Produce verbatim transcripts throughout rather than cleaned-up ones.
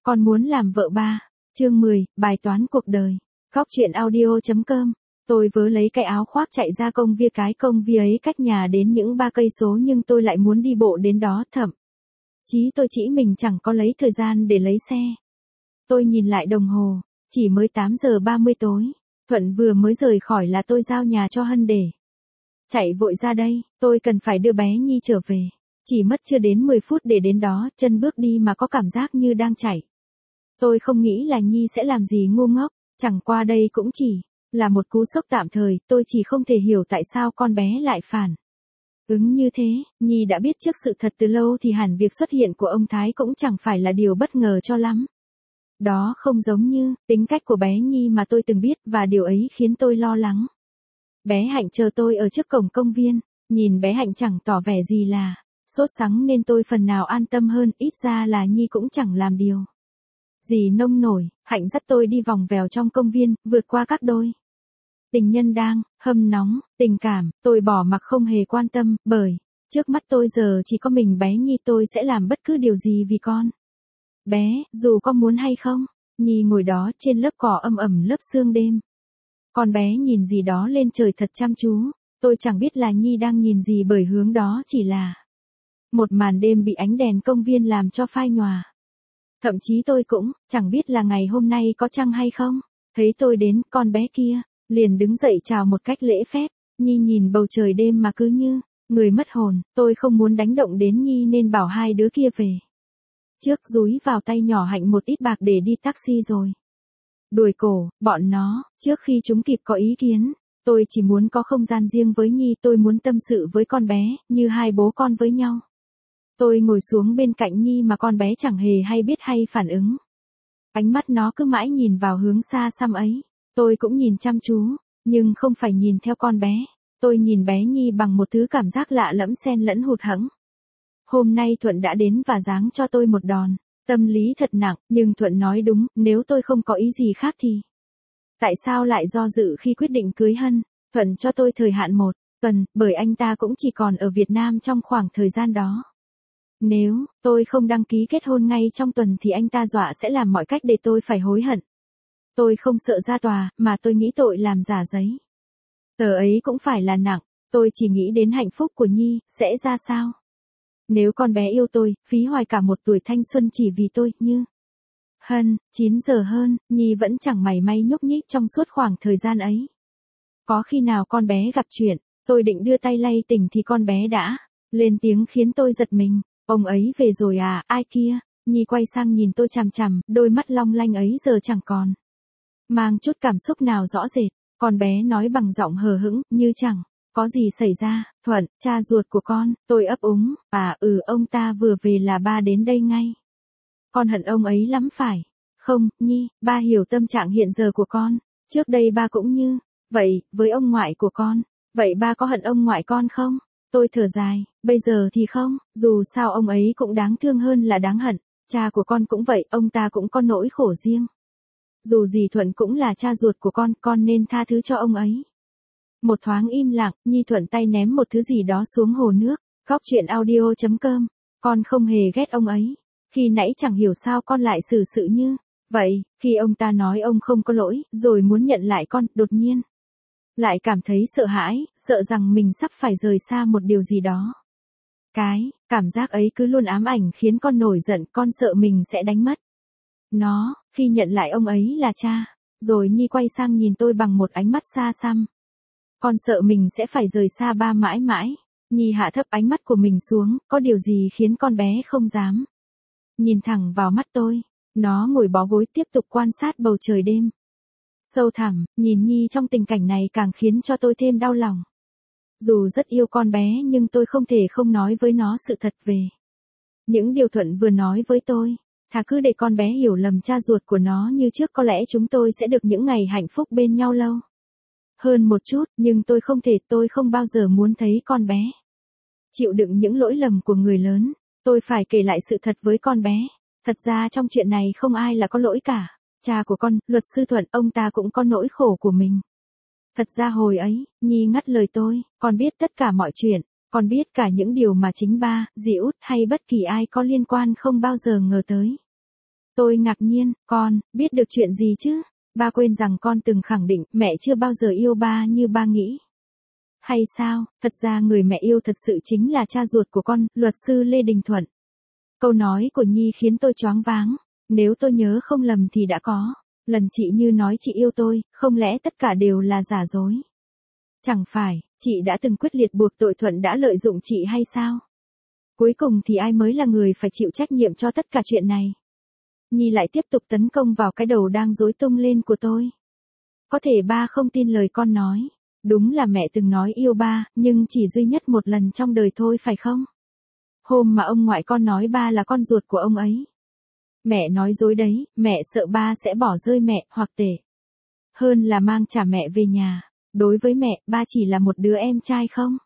Con muốn làm vợ ba. Chương mười, bài toán cuộc đời. Góc truyện audio chấm com. Tôi vớ lấy cái áo khoác chạy ra công viên, cái công viên ấy cách nhà đến những ba cây số nhưng tôi lại muốn đi bộ đến đó, thậm chí tôi chỉ mình chẳng có lấy thời gian để lấy xe. Tôi nhìn lại đồng hồ, chỉ mới tám giờ ba mươi tối. Thuận vừa mới rời khỏi là tôi giao nhà cho Hân để chạy vội ra đây, tôi cần phải đưa bé Nhi trở về. Chỉ mất chưa đến mười phút để đến đó, chân bước đi mà có cảm giác như đang chạy. Tôi không nghĩ là Nhi sẽ làm gì ngu ngốc, chẳng qua đây cũng chỉ là một cú sốc tạm thời, tôi chỉ không thể hiểu tại sao con bé lại phản ứng như thế. Nhi đã biết trước sự thật từ lâu thì hẳn việc xuất hiện của ông Thái cũng chẳng phải là điều bất ngờ cho lắm. Đó không giống như tính cách của bé Nhi mà tôi từng biết và điều ấy khiến tôi lo lắng. Bé Hạnh chờ tôi ở trước cổng công viên, nhìn bé Hạnh chẳng tỏ vẻ gì là sốt sắng nên tôi phần nào an tâm hơn, ít ra là Nhi cũng chẳng làm điều gì nông nổi. Hạnh dắt tôi đi vòng vèo trong công viên, vượt qua các đôi tình nhân đang hâm nóng tình cảm, tôi bỏ mặc không hề quan tâm, bởi trước mắt tôi giờ chỉ có mình bé Nhi, tôi sẽ làm bất cứ điều gì vì con bé, dù có muốn hay không. Nhi ngồi đó trên lớp cỏ âm ẩm lớp sương đêm. Con bé nhìn gì đó lên trời thật chăm chú, tôi chẳng biết là Nhi đang nhìn gì bởi hướng đó chỉ là một màn đêm bị ánh đèn công viên làm cho phai nhòa. Thậm chí tôi cũng chẳng biết là ngày hôm nay có trăng hay không. Thấy tôi đến, con bé kia liền đứng dậy chào một cách lễ phép. Nhi nhìn bầu trời đêm mà cứ như người mất hồn. Tôi không muốn đánh động đến Nhi nên bảo hai đứa kia về trước, dúi vào tay nhỏ Hạnh một ít bạc để đi taxi rồi đuổi cổ bọn nó trước khi chúng kịp có ý kiến. Tôi chỉ muốn có không gian riêng với Nhi, tôi muốn tâm sự với con bé như hai bố con với nhau. Tôi ngồi xuống bên cạnh Nhi mà con bé chẳng hề hay biết hay phản ứng. Ánh mắt nó cứ mãi nhìn vào hướng xa xăm ấy. Tôi cũng nhìn chăm chú, nhưng không phải nhìn theo con bé. Tôi nhìn bé Nhi bằng một thứ cảm giác lạ lẫm xen lẫn hụt hẫng. Hôm nay Thuận đã đến và giáng cho tôi một đòn tâm lý thật nặng, nhưng Thuận nói đúng, nếu tôi không có ý gì khác thì tại sao lại do dự khi quyết định cưới Hân. Thuận cho tôi thời hạn một tuần, bởi anh ta cũng chỉ còn ở Việt Nam trong khoảng thời gian đó. Nếu tôi không đăng ký kết hôn ngay trong tuần thì anh ta dọa sẽ làm mọi cách để tôi phải hối hận. Tôi không sợ ra tòa, mà tôi nghĩ tội làm giả giấy tờ ấy cũng phải là nặng. Tôi chỉ nghĩ đến hạnh phúc của Nhi sẽ ra sao nếu con bé yêu tôi, phí hoài cả một tuổi thanh xuân chỉ vì tôi, như Hân. Chín giờ hơn, Nhi vẫn chẳng mảy may nhúc nhích trong suốt khoảng thời gian ấy. Có khi nào con bé gặp chuyện, tôi định đưa tay lay tỉnh thì con bé đã lên tiếng khiến tôi giật mình. Ông ấy về rồi à, ai kia? Nhi quay sang nhìn tôi chằm chằm, đôi mắt long lanh ấy giờ chẳng còn mang chút cảm xúc nào rõ rệt. Con bé nói bằng giọng hờ hững, như chẳng có gì xảy ra. Thuận, cha ruột của con. Tôi ấp úng, à ừ, ông ta vừa về là ba đến đây ngay. Con hận ông ấy lắm phải không, Nhi? Ba hiểu tâm trạng hiện giờ của con. Trước đây ba cũng như vậy với ông ngoại của con. Vậy ba có hận ông ngoại con không? Tôi thở dài, bây giờ thì không, dù sao ông ấy cũng đáng thương hơn là đáng hận. Cha của con cũng vậy, ông ta cũng có nỗi khổ riêng. Dù gì Thuận cũng là cha ruột của con, con nên tha thứ cho ông ấy. Một thoáng im lặng, Nhi thuận tay ném một thứ gì đó xuống hồ nước. Góc truyện audio chấm com. Con không hề ghét ông ấy. Khi nãy chẳng hiểu sao con lại xử sự như vậy. Khi ông ta nói ông không có lỗi, rồi muốn nhận lại con, đột nhiên lại cảm thấy sợ hãi, sợ rằng mình sắp phải rời xa một điều gì đó. Cái cảm giác ấy cứ luôn ám ảnh khiến con nổi giận, con sợ mình sẽ đánh mất nó khi nhận lại ông ấy là cha. Rồi Nhi quay sang nhìn tôi bằng một ánh mắt xa xăm. Con sợ mình sẽ phải rời xa ba mãi mãi. Nhi hạ thấp ánh mắt của mình xuống, có điều gì khiến con bé không dám nhìn thẳng vào mắt tôi. Nó ngồi bó gối tiếp tục quan sát bầu trời đêm sâu thẳm. Nhìn Nhi trong tình cảnh này càng khiến cho tôi thêm đau lòng. Dù rất yêu con bé nhưng tôi không thể không nói với nó sự thật về những điều Thuận vừa nói với tôi. Thà cứ để con bé hiểu lầm cha ruột của nó như trước, có lẽ chúng tôi sẽ được những ngày hạnh phúc bên nhau lâu hơn một chút, nhưng tôi không thể, tôi không bao giờ muốn thấy con bé chịu đựng những lỗi lầm của người lớn. Tôi phải kể lại sự thật với con bé. Thật ra trong chuyện này không ai là có lỗi cả. Cha của con, luật sư Thuận, ông ta cũng có nỗi khổ của mình. Thật ra hồi ấy, Nhi ngắt lời tôi, con biết tất cả mọi chuyện, con biết cả những điều mà chính ba, dì Út hay bất kỳ ai có liên quan không bao giờ ngờ tới. Tôi ngạc nhiên, con, biết được chuyện gì chứ? Ba quên rằng con từng khẳng định mẹ chưa bao giờ yêu ba như ba nghĩ. Hay sao, thật ra người mẹ yêu thật sự chính là cha ruột của con, luật sư Lê Đình Thuận. Câu nói của Nhi khiến tôi choáng váng. Nếu tôi nhớ không lầm thì đã có lần chị Như nói chị yêu tôi, không lẽ tất cả đều là giả dối? Chẳng phải, chị đã từng quyết liệt buộc tội Thuận đã lợi dụng chị hay sao? Cuối cùng thì ai mới là người phải chịu trách nhiệm cho tất cả chuyện này? Nhi lại tiếp tục tấn công vào cái đầu đang rối tung lên của tôi. Có thể ba không tin lời con nói. Đúng là mẹ từng nói yêu ba, nhưng chỉ duy nhất một lần trong đời thôi phải không? Hôm mà ông ngoại con nói ba là con ruột của ông ấy. Mẹ nói dối đấy, mẹ sợ ba sẽ bỏ rơi mẹ, hoặc tệ hơn là mang trả mẹ về nhà. Đối với mẹ, ba chỉ là một đứa em trai không?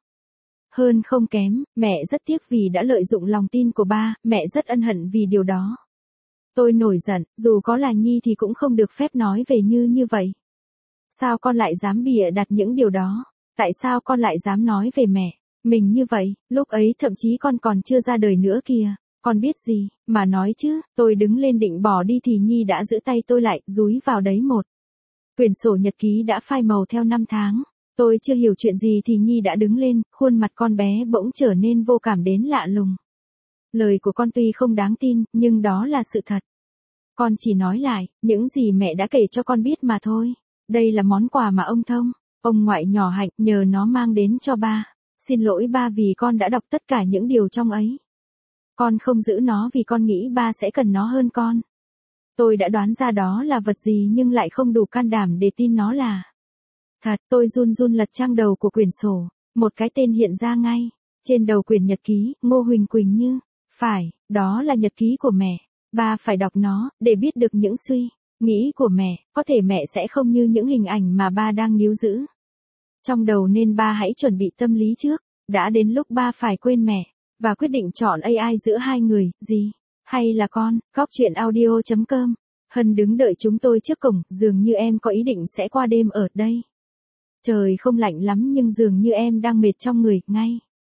Hơn không kém, mẹ rất tiếc vì đã lợi dụng lòng tin của ba, mẹ rất ân hận vì điều đó. Tôi nổi giận, dù có là Nhi thì cũng không được phép nói về Như như vậy. Sao con lại dám bịa đặt những điều đó? Tại sao con lại dám nói về mẹ mình như vậy? Lúc ấy thậm chí con còn chưa ra đời nữa kìa. Con biết gì, mà nói chứ, tôi đứng lên định bỏ đi thì Nhi đã giữ tay tôi lại, dúi vào đấy một quyển sổ nhật ký đã phai màu theo năm tháng. Tôi chưa hiểu chuyện gì thì Nhi đã đứng lên, khuôn mặt con bé bỗng trở nên vô cảm đến lạ lùng. Lời của con tuy không đáng tin, nhưng đó là sự thật. Con chỉ nói lại, những gì mẹ đã kể cho con biết mà thôi. Đây là món quà mà ông Thông, ông ngoại nhỏ Hạnh, nhờ nó mang đến cho ba. Xin lỗi ba vì con đã đọc tất cả những điều trong ấy. Con không giữ nó vì con nghĩ ba sẽ cần nó hơn con. Tôi đã đoán ra đó là vật gì nhưng lại không đủ can đảm để tin nó là thật. Tôi run run lật trang đầu của quyển sổ. Một cái tên hiện ra ngay. Trên đầu quyển nhật ký, Ngô Huỳnh Quỳnh Như. Phải, đó là nhật ký của mẹ. Ba phải đọc nó, để biết được những suy nghĩ của mẹ. Có thể mẹ sẽ không như những hình ảnh mà ba đang níu giữ trong đầu, nên ba hãy chuẩn bị tâm lý trước. Đã đến lúc ba phải quên mẹ và quyết định chọn a i giữa hai người, gì hay là con. Góc truyện audio chấm com. Hân đứng đợi chúng tôi trước cổng, dường như em có ý định sẽ qua đêm ở đây. Trời không lạnh lắm nhưng dường như em đang mệt trong người, ngay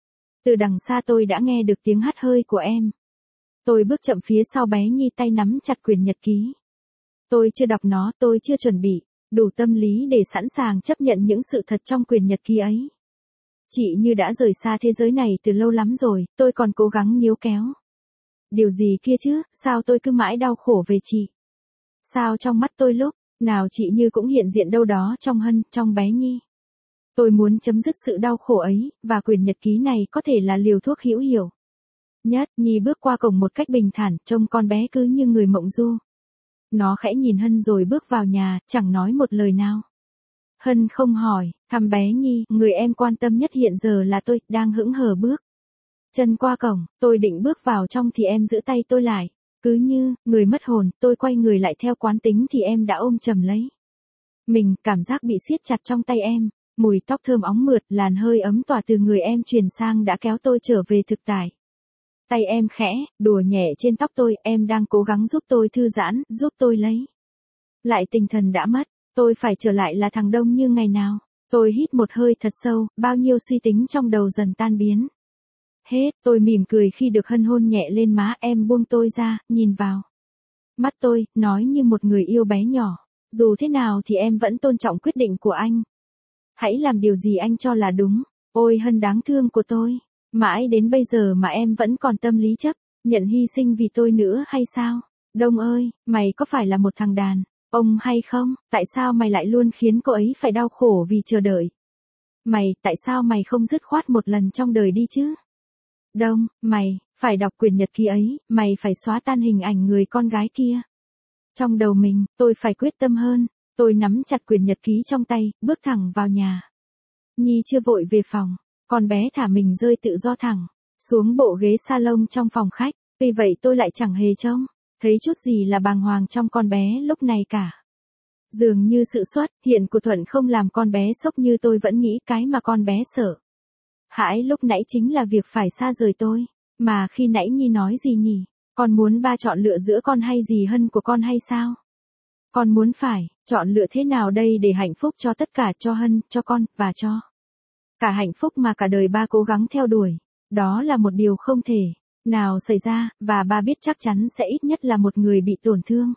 từ đằng xa tôi đã nghe được tiếng hắt hơi của em. Tôi bước chậm phía sau bé Nhi, tay nắm chặt quyển nhật ký. Tôi chưa đọc nó, tôi chưa chuẩn bị đủ tâm lý để sẵn sàng chấp nhận những sự thật trong quyển nhật ký ấy. Chị Như đã rời xa thế giới này từ lâu lắm rồi, tôi còn cố gắng níu kéo. Điều gì kia chứ, sao tôi cứ mãi đau khổ về chị? Sao trong mắt tôi lúc nào chị Như cũng hiện diện đâu đó trong Hân, trong bé Nhi? Tôi muốn chấm dứt sự đau khổ ấy, và quyển nhật ký này có thể là liều thuốc hữu hiệu nhất. Nhi bước qua cổng một cách bình thản, trông con bé cứ như người mộng du. Nó khẽ nhìn Hân rồi bước vào nhà, chẳng nói một lời nào. Hân không hỏi thăm bé Nhi, người em quan tâm nhất hiện giờ là tôi, đang hững hờ bước chân qua cổng. Tôi định bước vào trong thì em giữ tay tôi lại. Cứ như người mất hồn, tôi quay người lại theo quán tính thì em đã ôm chầm lấy mình, cảm giác bị siết chặt trong tay em. Mùi tóc thơm óng mượt, làn hơi ấm tỏa từ người em truyền sang đã kéo tôi trở về thực tại. Tay em khẽ đùa nhẹ trên tóc tôi, em đang cố gắng giúp tôi thư giãn, giúp tôi lấy lại tinh thần đã mất. Tôi phải trở lại là thằng Đông như ngày nào. Tôi hít một hơi thật sâu, bao nhiêu suy tính trong đầu dần tan biến hết. Tôi mỉm cười khi được Hân hôn nhẹ lên má. Em buông tôi ra, nhìn vào mắt tôi, nói như một người yêu bé nhỏ. Dù thế nào thì em vẫn tôn trọng quyết định của anh. Hãy làm điều gì anh cho là đúng. Ôi Hân đáng thương của tôi. Mãi đến bây giờ mà em vẫn còn tâm lý chấp nhận hy sinh vì tôi nữa hay sao? Đông ơi, mày có phải là một thằng đàn ông hay không? Tại sao mày lại luôn khiến cô ấy phải đau khổ vì chờ đợi? Mày, tại sao mày không dứt khoát một lần trong đời đi chứ? Đông, mày, phải đọc quyển nhật ký ấy, mày phải xóa tan hình ảnh người con gái kia trong đầu mình. Tôi phải quyết tâm hơn. Tôi nắm chặt quyển nhật ký trong tay, bước thẳng vào nhà. Nhi chưa vội về phòng. Con bé thả mình rơi tự do thẳng xuống bộ ghế salon trong phòng khách. Tuy vậy tôi lại chẳng hề trông thấy chút gì là bàng hoàng trong con bé lúc này cả. Dường như sự xuất hiện của Thuận không làm con bé sốc như tôi vẫn nghĩ. Cái mà con bé sợ hãi lúc nãy chính là việc phải xa rời tôi. Mà khi nãy Nhi nói gì nhỉ? Con muốn ba chọn lựa giữa con hay gì Hân của con hay sao? Con muốn phải chọn lựa thế nào đây để hạnh phúc cho tất cả, cho Hân, cho con, và cho cả hạnh phúc mà cả đời ba cố gắng theo đuổi. Đó là một điều không thể nào xảy ra, và ba biết chắc chắn sẽ ít nhất là một người bị tổn thương.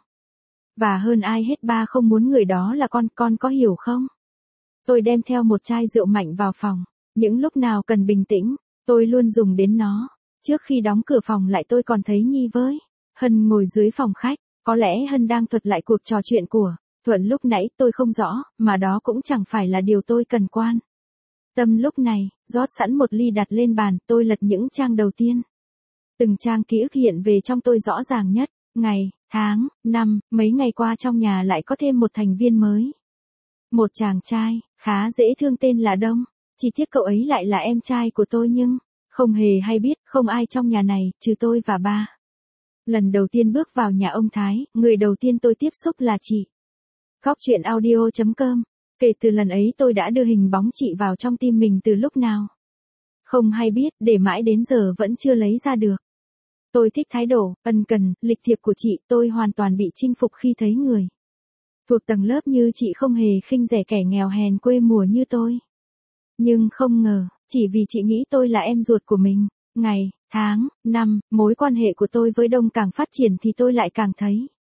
Và hơn ai hết ba không muốn người đó là con, con có hiểu không? Tôi đem theo một chai rượu mạnh vào phòng. Những lúc nào cần bình tĩnh, tôi luôn dùng đến nó. Trước khi đóng cửa phòng lại tôi còn thấy Nhi với Hân ngồi dưới phòng khách. Có lẽ Hân đang thuật lại cuộc trò chuyện của Thuận lúc nãy, tôi không rõ, mà đó cũng chẳng phải là điều tôi cần quan tâm lúc này. Rót sẵn một ly đặt lên bàn, tôi lật những trang đầu tiên. Từng trang ký ức hiện về trong tôi rõ ràng nhất. Ngày, tháng, năm, mấy ngày qua trong nhà lại có thêm một thành viên mới. Một chàng trai, khá dễ thương tên là Đông. Chỉ tiếc cậu ấy lại là em trai của tôi nhưng không hề hay biết, không ai trong nhà này, trừ tôi và ba. Lần đầu tiên bước vào nhà ông Thái, người đầu tiên tôi tiếp xúc là chị. Góc chuyện audio chấm com. Kể từ lần ấy tôi đã đưa hình bóng chị vào trong tim mình từ lúc nào không hay biết, để mãi đến giờ vẫn chưa lấy ra được. Tôi thích thái độ, ân cần, lịch thiệp của chị, tôi hoàn toàn bị chinh phục khi thấy người thuộc tầng lớp như chị không hề khinh rẻ kẻ nghèo hèn quê mùa như tôi. Nhưng không ngờ, chỉ vì chị nghĩ tôi là em ruột của mình, ngày, tháng, năm, mối quan hệ của tôi với Đông càng phát triển thì tôi lại càng thấy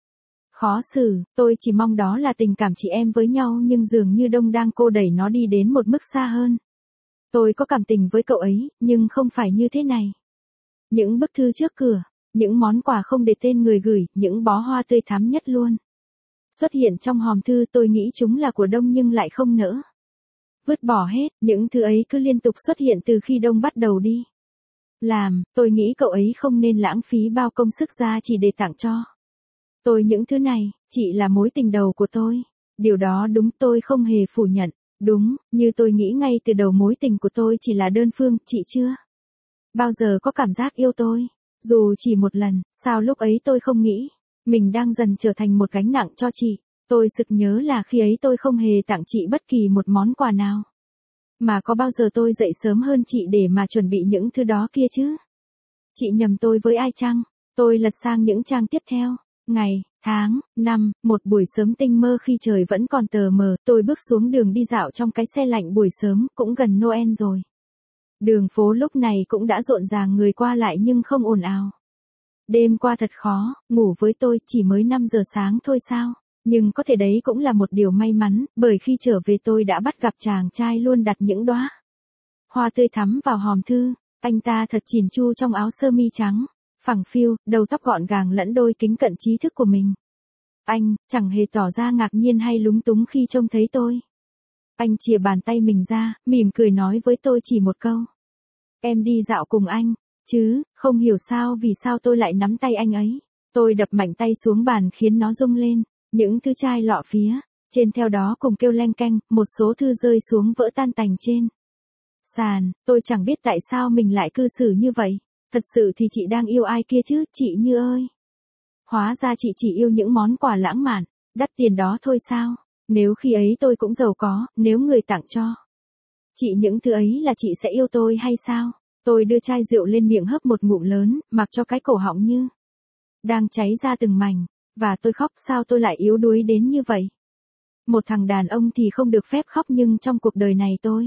khó xử. Tôi chỉ mong đó là tình cảm chị em với nhau nhưng dường như Đông đang cô đẩy nó đi đến một mức xa hơn. Tôi có cảm tình với cậu ấy, nhưng không phải như thế này. Những bức thư trước cửa, những món quà không để tên người gửi, những bó hoa tươi thắm nhất luôn xuất hiện trong hòm thư. Tôi nghĩ chúng là của Đông nhưng lại không nỡ vứt bỏ hết. Những thứ ấy cứ liên tục xuất hiện từ khi Đông bắt đầu đi làm. Tôi nghĩ cậu ấy không nên lãng phí bao công sức ra chỉ để tặng cho tôi những thứ này. Chị là mối tình đầu của tôi. Điều đó đúng, tôi không hề phủ nhận. Đúng, như tôi nghĩ ngay từ đầu mối tình của tôi chỉ là đơn phương, chị chưa bao giờ có cảm giác yêu tôi. Dù chỉ một lần, sao lúc ấy tôi không nghĩ mình đang dần trở thành một gánh nặng cho chị. Tôi sực nhớ là khi ấy tôi không hề tặng chị bất kỳ một món quà nào. Mà có bao giờ tôi dậy sớm hơn chị để mà chuẩn bị những thứ đó kia chứ? Chị nhầm tôi với ai chăng? Tôi lật sang những trang tiếp theo. Ngày, tháng, năm, một buổi sớm tinh mơ khi trời vẫn còn tờ mờ, tôi bước xuống đường đi dạo trong cái xe lạnh buổi sớm, cũng gần Noel rồi. Đường phố lúc này cũng đã rộn ràng người qua lại nhưng không ồn ào. Đêm qua thật khó, ngủ với tôi chỉ mới năm giờ sáng thôi sao? Nhưng có thể đấy cũng là một điều may mắn, bởi khi trở về tôi đã bắt gặp chàng trai luôn đặt những đóa hoa tươi thắm vào hòm thư. Anh ta thật chỉn chu trong áo sơ mi trắng, phẳng phiu, đầu tóc gọn gàng lẫn đôi kính cận trí thức của mình. Anh chẳng hề tỏ ra ngạc nhiên hay lúng túng khi trông thấy tôi. Anh chìa bàn tay mình ra, mỉm cười nói với tôi chỉ một câu. Em đi dạo cùng anh, chứ? Không hiểu sao vì sao tôi lại nắm tay anh ấy. Tôi đập mạnh tay xuống bàn khiến nó rung lên. Những thứ chai lọ phía trên theo đó cùng kêu leng keng, một số thư rơi xuống vỡ tan tành trên sàn. Tôi chẳng biết tại sao mình lại cư xử như vậy. Thật sự thì chị đang yêu ai kia chứ, chị Như ơi. Hóa ra chị chỉ yêu những món quà lãng mạn, đắt tiền đó thôi sao? Nếu khi ấy tôi cũng giàu có, nếu người tặng cho chị những thứ ấy là chị sẽ yêu tôi hay sao? Tôi đưa chai rượu lên miệng hấp một ngụm lớn, mặc cho cái cổ họng như đang cháy ra từng mảnh. Và tôi khóc, sao tôi lại yếu đuối đến như vậy? Một thằng đàn ông thì không được phép khóc nhưng trong cuộc đời này tôi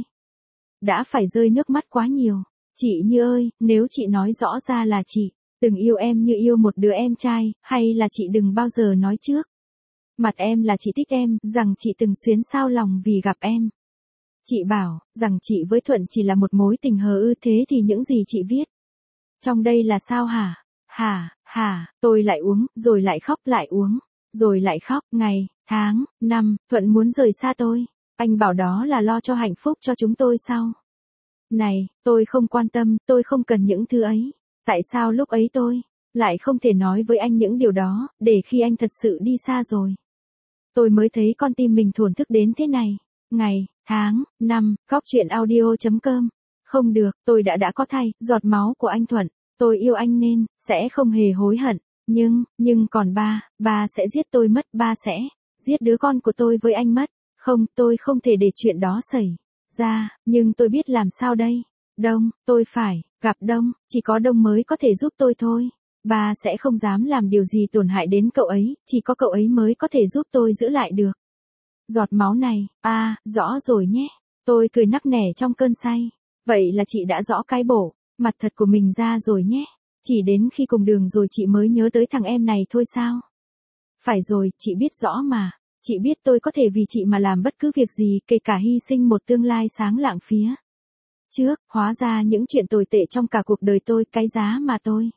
đã phải rơi nước mắt quá nhiều. Chị Như ơi, nếu chị nói rõ ra là chị từng yêu em như yêu một đứa em trai, hay là chị đừng bao giờ nói trước mặt em là chị thích em, rằng chị từng xuyến xao lòng vì gặp em. Chị bảo rằng chị với Thuận chỉ là một mối tình hờ ư, thế thì những gì chị viết trong đây là sao hả? Hả, hả, tôi lại uống, rồi lại khóc, lại uống, rồi lại khóc. Ngày, tháng, năm, Thuận muốn rời xa tôi. Anh bảo đó là lo cho hạnh phúc cho chúng tôi sao? Này, tôi không quan tâm, tôi không cần những thứ ấy. Tại sao lúc ấy tôi lại không thể nói với anh những điều đó, để khi anh thật sự đi xa rồi tôi mới thấy con tim mình thổn thức đến thế này. Ngày, tháng, năm, góc chuyện audio chấm com. Không được, tôi đã đã có thay, giọt máu của anh Thuận. Tôi yêu anh nên sẽ không hề hối hận. Nhưng, nhưng còn ba, ba sẽ giết tôi mất, ba sẽ giết đứa con của tôi với anh mất. Không, tôi không thể để chuyện đó xảy ra, nhưng tôi biết làm sao đây. Đông, tôi phải gặp Đông, chỉ có Đông mới có thể giúp tôi thôi. Ba sẽ không dám làm điều gì tổn hại đến cậu ấy, chỉ có cậu ấy mới có thể giúp tôi giữ lại được giọt máu này. À, rõ rồi nhé. Tôi cười nắc nẻ trong cơn say. Vậy là chị đã rõ cái bộ mặt thật của mình ra rồi nhé. Chỉ đến khi cùng đường rồi chị mới nhớ tới thằng em này thôi sao? Phải rồi, chị biết rõ mà. Chị biết tôi có thể vì chị mà làm bất cứ việc gì, kể cả hy sinh một tương lai sáng lạng phía trước. Hóa ra những chuyện tồi tệ trong cả cuộc đời tôi, cái giá mà tôi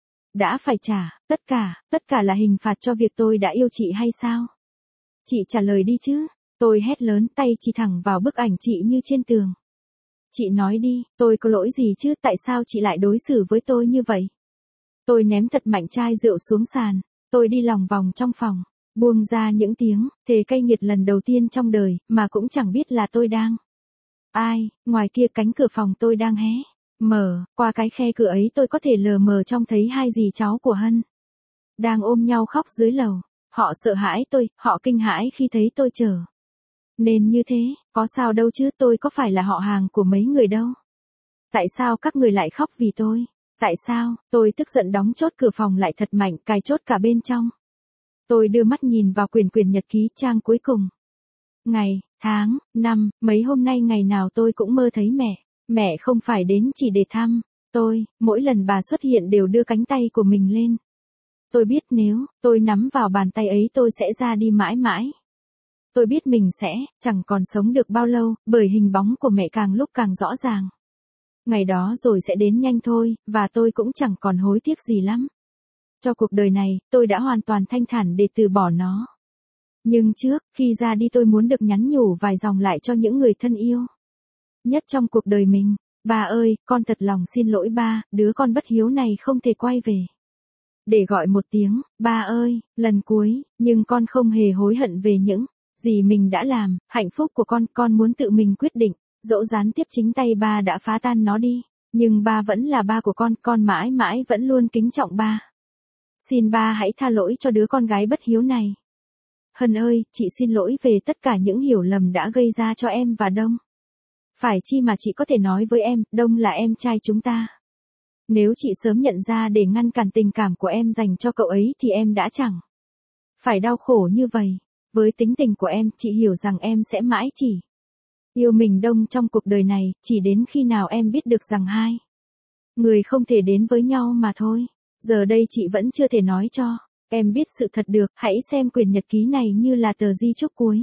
đã phải trả, tất cả, tất cả là hình phạt cho việc tôi đã yêu chị hay sao? Chị trả lời đi chứ. Tôi hét lớn, tay chỉ thẳng vào bức ảnh chị như trên tường. Chị nói đi, tôi có lỗi gì chứ, tại sao chị lại đối xử với tôi như vậy? Tôi ném thật mạnh chai rượu xuống sàn. Tôi đi lòng vòng trong phòng, buông ra những tiếng thề cay nghiệt lần đầu tiên trong đời, mà cũng chẳng biết là tôi đang ai. Ngoài kia cánh cửa phòng tôi đang hé mở, qua cái khe cửa ấy tôi có thể lờ mờ trông thấy hai dì cháu của Hân đang ôm nhau khóc dưới lầu. Họ sợ hãi tôi, họ kinh hãi khi thấy tôi trở nên như thế. Có sao đâu chứ, tôi có phải là họ hàng của mấy người đâu. Tại sao các người lại khóc vì tôi? Tại sao? Tôi tức giận đóng chốt cửa phòng lại thật mạnh, cài chốt cả bên trong. Tôi đưa mắt nhìn vào quyển quyển nhật ký trang cuối cùng. Ngày, tháng, năm, mấy hôm nay ngày nào tôi cũng mơ thấy mẹ. Mẹ không phải đến chỉ để thăm tôi, mỗi lần bà xuất hiện đều đưa cánh tay của mình lên. Tôi biết nếu tôi nắm vào bàn tay ấy tôi sẽ ra đi mãi mãi. Tôi biết mình sẽ chẳng còn sống được bao lâu, bởi hình bóng của mẹ càng lúc càng rõ ràng. Ngày đó rồi sẽ đến nhanh thôi, và tôi cũng chẳng còn hối tiếc gì lắm. Cho cuộc đời này, tôi đã hoàn toàn thanh thản để từ bỏ nó. Nhưng trước, khi ra đi tôi muốn được nhắn nhủ vài dòng lại cho những người thân yêu nhất trong cuộc đời mình. Ba ơi, con thật lòng xin lỗi ba, đứa con bất hiếu này không thể quay về để gọi một tiếng, ba ơi, lần cuối, nhưng con không hề hối hận về những gì mình đã làm. Hạnh phúc của con, con muốn tự mình quyết định. Dẫu gián tiếp chính tay ba đã phá tan nó đi, nhưng ba vẫn là ba của con, con mãi mãi vẫn luôn kính trọng ba. Xin ba hãy tha lỗi cho đứa con gái bất hiếu này. Hân ơi, chị xin lỗi về tất cả những hiểu lầm đã gây ra cho em và Đông. Phải chi mà chị có thể nói với em, Đông là em trai chúng ta. Nếu chị sớm nhận ra để ngăn cản tình cảm của em dành cho cậu ấy thì em đã chẳng phải đau khổ như vậy. Với tính tình của em, chị hiểu rằng em sẽ mãi chỉ yêu mình Đông trong cuộc đời này, chỉ đến khi nào em biết được rằng hai người không thể đến với nhau mà thôi. Giờ đây chị vẫn chưa thể nói cho em biết sự thật được. Hãy xem quyển nhật ký này như là tờ di chúc cuối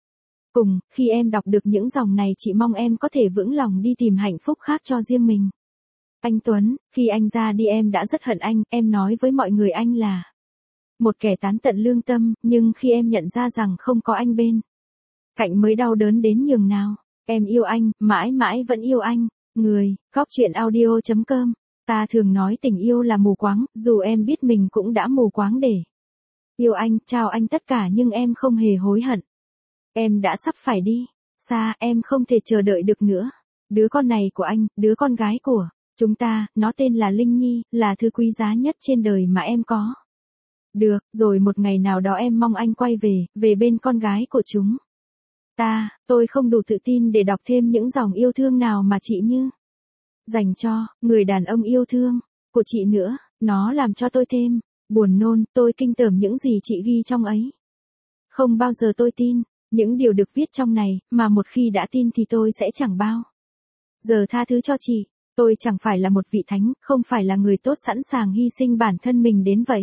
cùng. Khi em đọc được những dòng này, chị mong em có thể vững lòng đi tìm hạnh phúc khác cho riêng mình. Anh Tuấn, khi anh ra đi em đã rất hận anh, em nói với mọi người anh là một kẻ tán tận lương tâm, nhưng khi em nhận ra rằng không có anh bên cạnh mới đau đớn đến nhường nào. Em yêu anh, mãi mãi vẫn yêu anh. Người, Cóc Truyện Audio chấm com. Ta thường nói tình yêu là mù quáng, dù em biết mình cũng đã mù quáng để yêu anh, trao anh tất cả nhưng em không hề hối hận. Em đã sắp phải đi xa, em không thể chờ đợi được nữa. Đứa con này của anh, đứa con gái của chúng ta, nó tên là Linh Nhi, là thứ quý giá nhất trên đời mà em có. Được, rồi một ngày nào đó em mong anh quay về, về bên con gái của chúng ta. Tôi không đủ tự tin để đọc thêm những dòng yêu thương nào mà chị Như dành cho người đàn ông yêu thương của chị nữa. Nó làm cho tôi thêm buồn nôn. Tôi kinh tởm những gì chị ghi trong ấy. Không bao giờ tôi tin những điều được viết trong này, mà một khi đã tin thì tôi sẽ chẳng bao giờ tha thứ cho chị. Tôi chẳng phải là một vị thánh, không phải là người tốt sẵn sàng hy sinh bản thân mình đến vậy.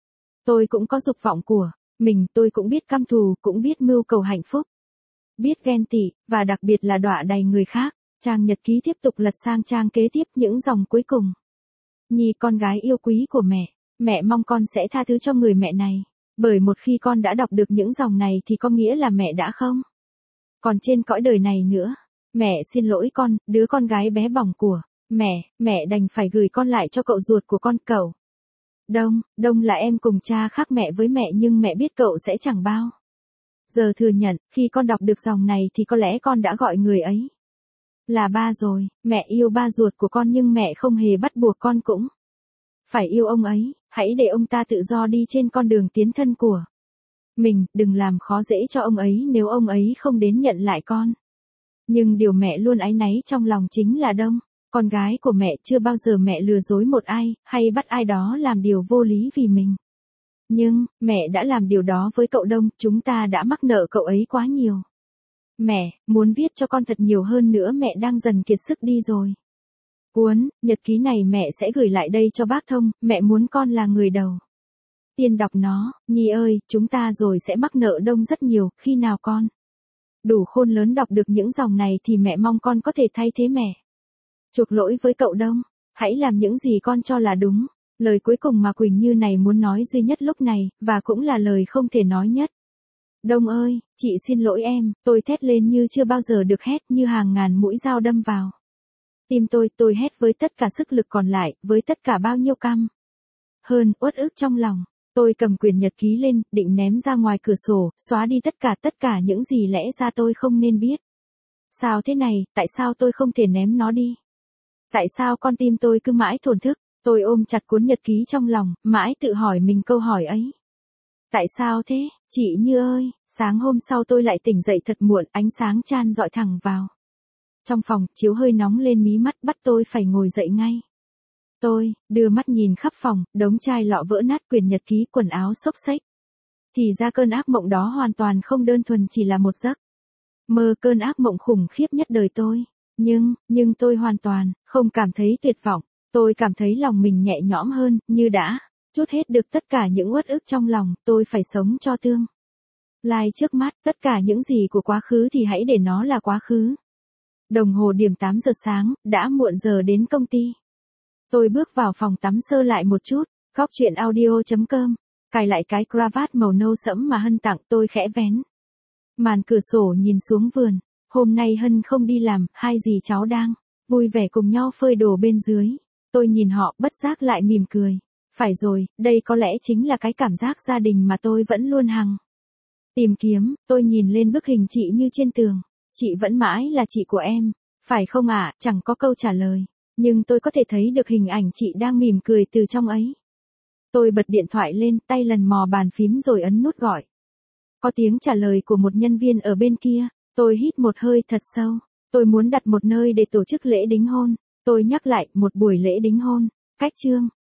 Tôi cũng có dục vọng của mình, tôi cũng biết căm thù, cũng biết mưu cầu hạnh phúc, biết ghen tị, và đặc biệt là đọa đầy người khác. Trang nhật ký tiếp tục lật sang trang kế tiếp, những dòng cuối cùng. Nhi, con gái yêu quý của mẹ, mẹ mong con sẽ tha thứ cho người mẹ này. Bởi một khi con đã đọc được những dòng này thì có nghĩa là mẹ đã không còn trên cõi đời này nữa. Mẹ xin lỗi con, đứa con gái bé bỏng của mẹ, mẹ đành phải gửi con lại cho cậu ruột của con, cậu Đông. Đông là em cùng cha khác mẹ với mẹ, nhưng mẹ biết cậu sẽ chẳng bao giờ thừa nhận. Khi con đọc được dòng này thì có lẽ con đã gọi người ấy là ba rồi. Mẹ yêu ba ruột của con nhưng mẹ không hề bắt buộc con cũng phải yêu ông ấy. Hãy để ông ta tự do đi trên con đường tiến thân của mình, đừng làm khó dễ cho ông ấy nếu ông ấy không đến nhận lại con. Nhưng điều mẹ luôn áy náy trong lòng chính là Đông, con gái của mẹ. Chưa bao giờ mẹ lừa dối một ai, hay bắt ai đó làm điều vô lý vì mình. Nhưng, mẹ đã làm điều đó với cậu Đông, chúng ta đã mắc nợ cậu ấy quá nhiều. Mẹ, muốn viết cho con thật nhiều hơn nữa, mẹ đang dần kiệt sức đi rồi. Cuốn, nhật ký này mẹ sẽ gửi lại đây cho bác Thông, mẹ muốn con là người đầu tiên đọc nó. Nhi ơi, chúng ta rồi sẽ mắc nợ đông rất nhiều, khi nào con đủ khôn lớn đọc được những dòng này thì mẹ mong con có thể thay thế mẹ. Chuộc lỗi với cậu Đông, hãy làm những gì con cho là đúng. Lời cuối cùng mà Quỳnh Như này muốn nói duy nhất lúc này, và cũng là lời không thể nói nhất. Đông ơi, chị xin lỗi em, tôi thét lên như chưa bao giờ được hét, như hàng ngàn mũi dao đâm vào tim tôi, tôi hét với tất cả sức lực còn lại, với tất cả bao nhiêu căm hơn, uất ức trong lòng. Tôi cầm quyển nhật ký lên, định ném ra ngoài cửa sổ, xóa đi tất cả tất cả những gì lẽ ra tôi không nên biết. Sao thế này, tại sao tôi không thể ném nó đi? Tại sao con tim tôi cứ mãi thổn thức? Tôi ôm chặt cuốn nhật ký trong lòng, mãi tự hỏi mình câu hỏi ấy. Tại sao thế, chị Như ơi? Sáng hôm sau tôi lại tỉnh dậy thật muộn, ánh sáng chan rọi thẳng vào trong phòng, chiếu hơi nóng lên mí mắt, bắt tôi phải ngồi dậy ngay. Tôi đưa mắt nhìn khắp phòng, đống chai lọ vỡ nát, quyển nhật ký, quần áo xốc xếch. Thì ra cơn ác mộng đó hoàn toàn không đơn thuần chỉ là một giấc mơ, cơn ác mộng khủng khiếp nhất đời tôi. Nhưng, nhưng tôi hoàn toàn không cảm thấy tuyệt vọng. Tôi cảm thấy lòng mình nhẹ nhõm hơn, như đã trút hết được tất cả những uất ức trong lòng. Tôi phải sống cho tương lai trước mắt, tất cả những gì của quá khứ thì hãy để nó là quá khứ. Đồng hồ điểm tám giờ sáng, đã muộn giờ đến công ty. Tôi bước vào phòng tắm sơ lại một chút, Góc Chuyện Audio chấm com, cài lại cái cravat màu nâu sẫm mà Hân tặng, tôi khẽ vén màn cửa sổ nhìn xuống vườn. Hôm nay Hân không đi làm, hai dì cháu đang vui vẻ cùng nhau phơi đồ bên dưới. Tôi nhìn họ, bất giác lại mỉm cười. Phải rồi, đây có lẽ chính là cái cảm giác gia đình mà tôi vẫn luôn hằng tìm kiếm. Tôi nhìn lên bức hình chị Như trên tường. Chị vẫn mãi là chị của em, phải không ạ? À? Chẳng có câu trả lời. Nhưng tôi có thể thấy được hình ảnh chị đang mỉm cười từ trong ấy. Tôi bật điện thoại lên, tay lần mò bàn phím rồi ấn nút gọi. Có tiếng trả lời của một nhân viên ở bên kia. Tôi hít một hơi thật sâu. Tôi muốn đặt một nơi để tổ chức lễ đính hôn. Tôi nhắc lại, một buổi lễ đính hôn. Cách chương